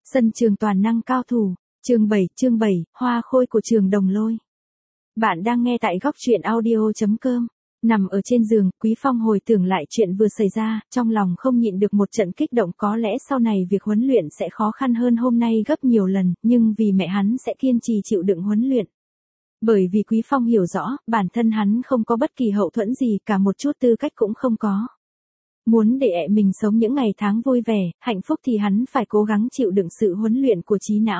Sân trường toàn năng cao thủ, chương 7, hoa khôi của trường Đồng Lôi. Bạn đang nghe tại góc truyện audio.com. Nằm ở trên giường, Quý Phong hồi tưởng lại chuyện vừa xảy ra, trong lòng không nhịn được một trận kích động, có lẽ sau này việc huấn luyện sẽ khó khăn hơn hôm nay gấp nhiều lần, nhưng vì mẹ hắn sẽ kiên trì chịu đựng huấn luyện. Bởi vì Quý Phong hiểu rõ, bản thân hắn không có bất kỳ hậu thuẫn gì, cả một chút tư cách cũng không có. Muốn để mình sống những ngày tháng vui vẻ, hạnh phúc thì hắn phải cố gắng chịu đựng sự huấn luyện của trí não.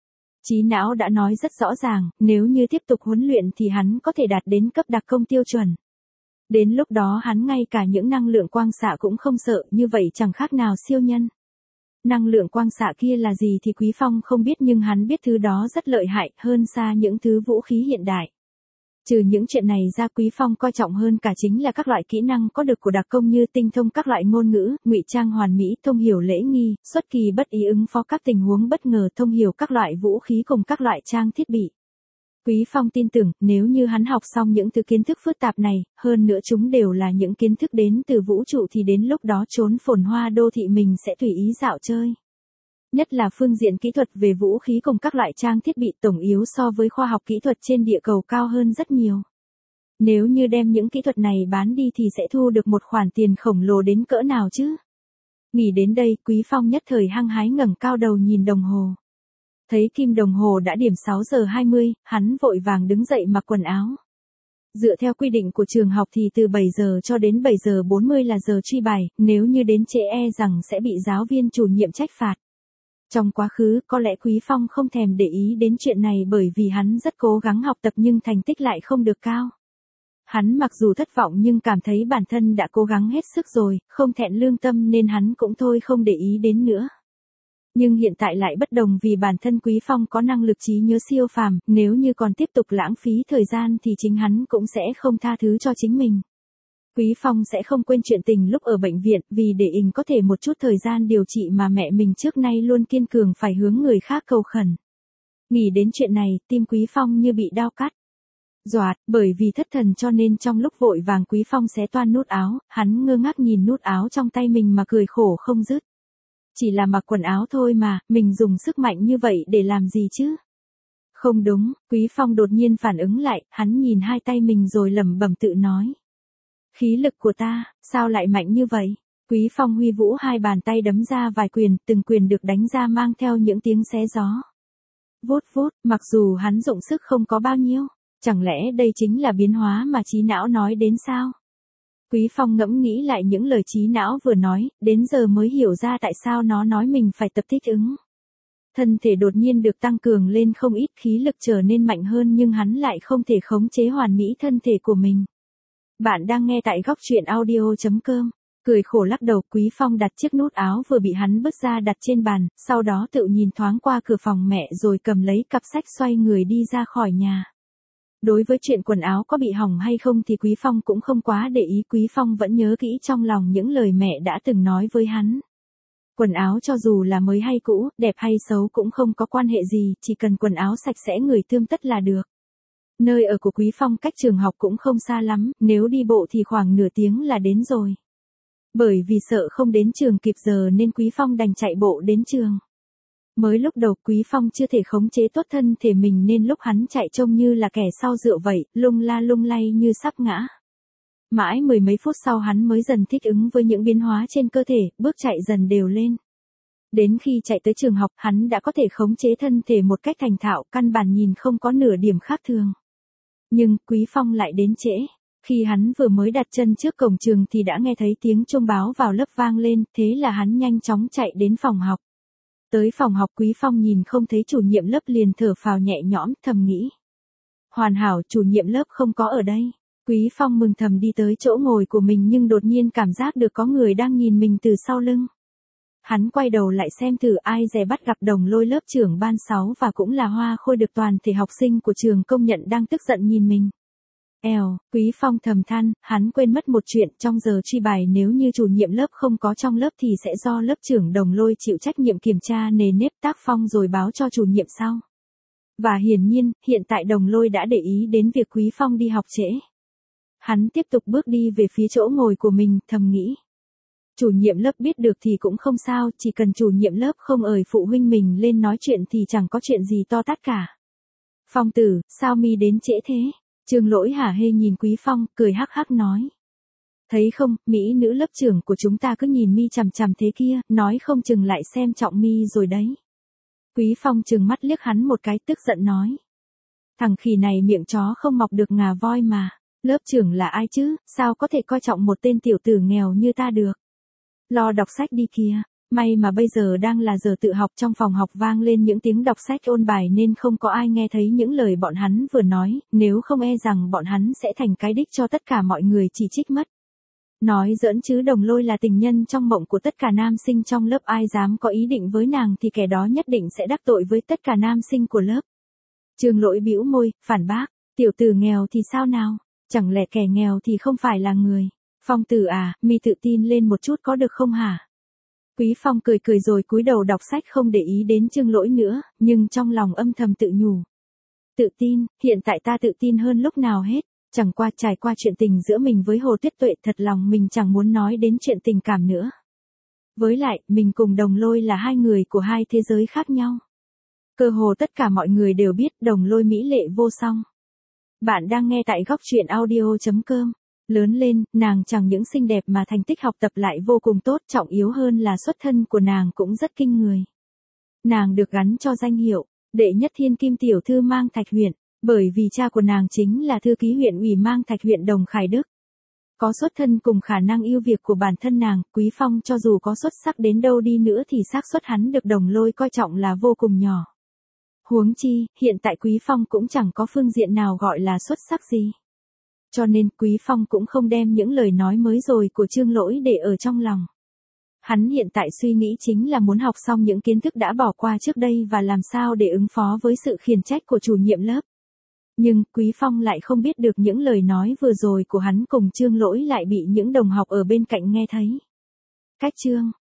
Trí não đã nói rất rõ ràng, nếu như tiếp tục huấn luyện thì hắn có thể đạt đến cấp đặc công tiêu chuẩn. Đến lúc đó hắn ngay cả những năng lượng quang xạ cũng không sợ, như vậy chẳng khác nào siêu nhân. Năng lượng quang xạ kia là gì thì Quý Phong không biết, nhưng hắn biết thứ đó rất lợi hại, hơn xa những thứ vũ khí hiện đại. Trừ những chuyện này ra, Quý Phong coi trọng hơn cả chính là các loại kỹ năng có được của đặc công như tinh thông các loại ngôn ngữ, ngụy trang hoàn mỹ, thông hiểu lễ nghi, xuất kỳ bất ý ứng phó các tình huống bất ngờ, thông hiểu các loại vũ khí cùng các loại trang thiết bị. Quý Phong tin tưởng, nếu như hắn học xong những thứ kiến thức phức tạp này, hơn nữa chúng đều là những kiến thức đến từ vũ trụ, thì đến lúc đó trốn phồn hoa đô thị mình sẽ tùy ý dạo chơi. Nhất là phương diện kỹ thuật về vũ khí cùng các loại trang thiết bị, tổng yếu so với khoa học kỹ thuật trên địa cầu cao hơn rất nhiều. Nếu như đem những kỹ thuật này bán đi thì sẽ thu được một khoản tiền khổng lồ đến cỡ nào chứ? Nghĩ đến đây, Quý Phong nhất thời hăng hái ngẩng cao đầu nhìn đồng hồ. Thấy kim đồng hồ đã điểm 6 giờ 20, hắn vội vàng đứng dậy mặc quần áo. Dựa theo quy định của trường học thì từ 7 giờ cho đến 7 giờ 40 là giờ truy bài, nếu như đến trễ rằng sẽ bị giáo viên chủ nhiệm trách phạt. Trong quá khứ, có lẽ Quý Phong không thèm để ý đến chuyện này bởi vì hắn rất cố gắng học tập nhưng thành tích lại không được cao. Hắn mặc dù thất vọng nhưng cảm thấy bản thân đã cố gắng hết sức rồi, không thẹn lương tâm nên hắn cũng thôi không để ý đến nữa. Nhưng hiện tại lại bất đồng, vì bản thân Quý Phong có năng lực trí nhớ siêu phàm, nếu như còn tiếp tục lãng phí thời gian thì chính hắn cũng sẽ không tha thứ cho chính mình. Quý Phong sẽ không quên chuyện tình lúc ở bệnh viện, vì để có thể một chút thời gian điều trị mà mẹ mình trước nay luôn kiên cường phải hướng người khác cầu khẩn. Nghĩ đến chuyện này, tim Quý Phong như bị đao cắt. Doạt, bởi vì thất thần cho nên trong lúc vội vàng Quý Phong xé toan nút áo, hắn ngơ ngác nhìn nút áo trong tay mình mà cười khổ không dứt. Chỉ là mặc quần áo thôi mà, mình dùng sức mạnh như vậy để làm gì chứ? Không đúng, Quý Phong đột nhiên phản ứng lại, hắn nhìn hai tay mình rồi lẩm bẩm tự nói. Khí lực của ta, sao lại mạnh như vậy? Quý Phong huy vũ hai bàn tay đấm ra vài quyền, từng quyền được đánh ra mang theo những tiếng xé gió. Vút vút, mặc dù hắn dụng sức không có bao nhiêu, chẳng lẽ đây chính là biến hóa mà trí não nói đến sao? Quý Phong ngẫm nghĩ lại những lời trí não vừa nói, đến giờ mới hiểu ra tại sao nó nói mình phải tập thích ứng. Thân thể đột nhiên được tăng cường lên không ít, khí lực trở nên mạnh hơn nhưng hắn lại không thể khống chế hoàn mỹ thân thể của mình. Bạn đang nghe tại góc truyện audio.com. Cười khổ lắc đầu, Quý Phong đặt chiếc nút áo vừa bị hắn bứt ra đặt trên bàn, sau đó tự nhìn thoáng qua cửa phòng mẹ rồi cầm lấy cặp sách xoay người đi ra khỏi nhà. Đối với chuyện quần áo có bị hỏng hay không thì Quý Phong cũng không quá để ý, Quý Phong vẫn nhớ kỹ trong lòng những lời mẹ đã từng nói với hắn. Quần áo cho dù là mới hay cũ, đẹp hay xấu cũng không có quan hệ gì, chỉ cần quần áo sạch sẽ người tươm tất là được. Nơi ở của Quý Phong cách trường học cũng không xa lắm, nếu đi bộ thì khoảng nửa tiếng là đến rồi. Bởi vì sợ không đến trường kịp giờ nên Quý Phong đành chạy bộ đến trường. Mới lúc đầu Quý Phong chưa thể khống chế tốt thân thể mình nên lúc hắn chạy trông như là kẻ sau rượu vậy, lung la lung lay như sắp ngã. Mãi mười mấy phút sau hắn mới dần thích ứng với những biến hóa trên cơ thể, bước chạy dần đều lên. Đến khi chạy tới trường học, hắn đã có thể khống chế thân thể một cách thành thạo, căn bản nhìn không có nửa điểm khác thường. Nhưng Quý Phong lại đến trễ. Khi hắn vừa mới đặt chân trước cổng trường thì đã nghe thấy tiếng chuông báo vào lớp vang lên, thế là hắn nhanh chóng chạy đến phòng học. Tới phòng học Quý Phong nhìn không thấy chủ nhiệm lớp liền thở phào nhẹ nhõm, thầm nghĩ. Hoàn hảo, chủ nhiệm lớp không có ở đây. Quý Phong mừng thầm đi tới chỗ ngồi của mình nhưng đột nhiên cảm giác được có người đang nhìn mình từ sau lưng. Hắn quay đầu lại xem thử, ai dè bắt gặp Đồng Lôi lớp trưởng ban 6 và cũng là hoa khôi được toàn thể học sinh của trường công nhận đang tức giận nhìn mình. Quý Phong thầm than, hắn quên mất một chuyện, trong giờ truy bài nếu như chủ nhiệm lớp không có trong lớp thì sẽ do lớp trưởng Đồng Lôi chịu trách nhiệm kiểm tra nề nếp tác phong rồi báo cho chủ nhiệm sau. Và hiển nhiên, hiện tại Đồng Lôi đã để ý đến việc Quý Phong đi học trễ. Hắn tiếp tục bước đi về phía chỗ ngồi của mình, thầm nghĩ. Chủ nhiệm lớp biết được thì cũng không sao, chỉ cần chủ nhiệm lớp không ời phụ huynh mình lên nói chuyện thì chẳng có chuyện gì to tát cả. Phong tử, sao mi đến trễ thế? Trương Lỗi hả hê nhìn Quý Phong, cười hắc hắc nói. Thấy không, mỹ nữ lớp trưởng của chúng ta cứ nhìn mi chằm chằm thế kia, nói không chừng lại xem trọng mi rồi đấy. Quý Phong trừng mắt liếc hắn một cái, tức giận nói. Thằng khỉ này miệng chó không mọc được ngà voi mà. Lớp trưởng là ai chứ, sao có thể coi trọng một tên tiểu tử nghèo như ta được. Lo đọc sách đi kìa, may mà bây giờ đang là giờ tự học, trong phòng học vang lên những tiếng đọc sách ôn bài nên không có ai nghe thấy những lời bọn hắn vừa nói, nếu không e rằng bọn hắn sẽ thành cái đích cho tất cả mọi người chỉ trích mất. Nói giỡn chứ, Đồng Lôi là tình nhân trong mộng của tất cả nam sinh trong lớp, ai dám có ý định với nàng thì kẻ đó nhất định sẽ đắc tội với tất cả nam sinh của lớp. Trương Lỗi bĩu môi, phản bác, tiểu tử nghèo thì sao nào, chẳng lẽ kẻ nghèo thì không phải là người. Phong tử à, mi tự tin lên một chút có được không hả? Quý Phong cười cười rồi cúi đầu đọc sách không để ý đến Trương Lỗi nữa, nhưng trong lòng âm thầm tự nhủ. Tự tin, hiện tại ta tự tin hơn lúc nào hết, chẳng qua trải qua chuyện tình giữa mình với Hồ Tuyết Tuệ, thật lòng mình chẳng muốn nói đến chuyện tình cảm nữa. Với lại, mình cùng Đồng Lôi là hai người của hai thế giới khác nhau. Cơ hồ tất cả mọi người đều biết Đồng Lôi mỹ lệ vô song. Bạn đang nghe tại Góc Truyện Audio.com. Lớn lên, nàng chẳng những xinh đẹp mà thành tích học tập lại vô cùng tốt, trọng yếu hơn là xuất thân của nàng cũng rất kinh người. Nàng được gắn cho danh hiệu, đệ nhất thiên kim tiểu thư Mang Thạch huyện, bởi vì cha của nàng chính là thư ký huyện ủy Mang Thạch huyện Đồng Khải Đức. Có xuất thân cùng khả năng ưu việt của bản thân nàng, Quý Phong cho dù có xuất sắc đến đâu đi nữa thì xác suất hắn được Đồng Lôi coi trọng là vô cùng nhỏ. Huống chi, hiện tại Quý Phong cũng chẳng có phương diện nào gọi là xuất sắc gì. Cho nên Quý Phong cũng không đem những lời nói mới rồi của Trương Lỗi để ở trong lòng. Hắn hiện tại suy nghĩ chính là muốn học xong những kiến thức đã bỏ qua trước đây và làm sao để ứng phó với sự khiển trách của chủ nhiệm lớp. Nhưng Quý Phong lại không biết được những lời nói vừa rồi của hắn cùng Trương Lỗi lại bị những đồng học ở bên cạnh nghe thấy. Cách chương